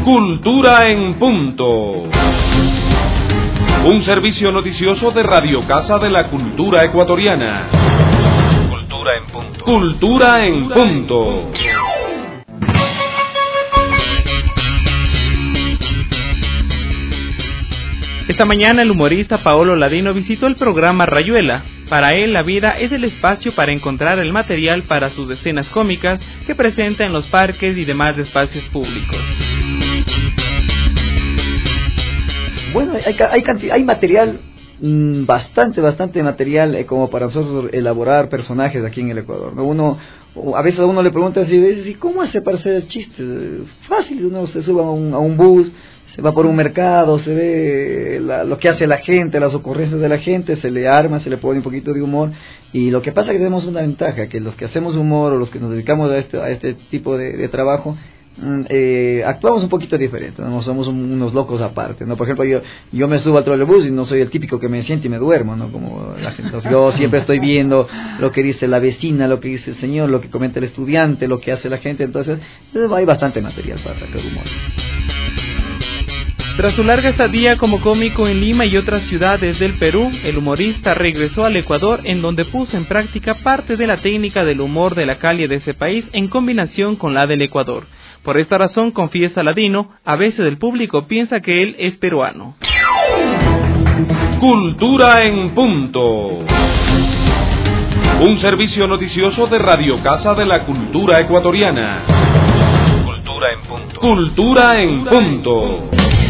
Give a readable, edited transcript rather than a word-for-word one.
Cultura en Punto. Un servicio noticioso de Radio Casa de la Cultura Ecuatoriana. Cultura en Punto. Cultura en Punto. Esta mañana el humorista Paolo Ladino visitó el programa Rayuela. Para él, la vida es el espacio para encontrar el material para sus escenas cómicas que presenta en los parques y demás espacios públicos. Bueno, hay material, bastante material como para nosotros elaborar personajes aquí en el Ecuador, ¿no? A veces a uno le pregunta así, ¿cómo hace para hacer chistes? Fácil, uno se sube a un bus, se va por un mercado, se ve lo que hace la gente, las ocurrencias de la gente, se le arma, se le pone un poquito de humor, y lo que pasa es que tenemos una ventaja, que los que hacemos humor o los que nos dedicamos a este tipo de trabajo, actuamos un poquito diferente, no somos unos locos aparte, ¿no? Por ejemplo, yo me subo al trolebús y no soy el típico que me siente y me duermo, ¿no? Como la gente. Entonces, yo siempre estoy viendo lo que dice la vecina, lo que dice el señor, lo que comenta el estudiante, lo que hace la gente, entonces hay bastante material para sacar humor. Tras su larga estadía como cómico en Lima y otras ciudades del Perú, el humorista regresó al Ecuador, en donde puso en práctica parte de la técnica del humor de la calle de ese país en combinación con la del Ecuador. Por esta razón, confiesa Ladino, a veces el público piensa que él es peruano. Cultura en Punto. Un servicio noticioso de Radio Casa de la Cultura Ecuatoriana. Cultura en Punto. Cultura en Punto.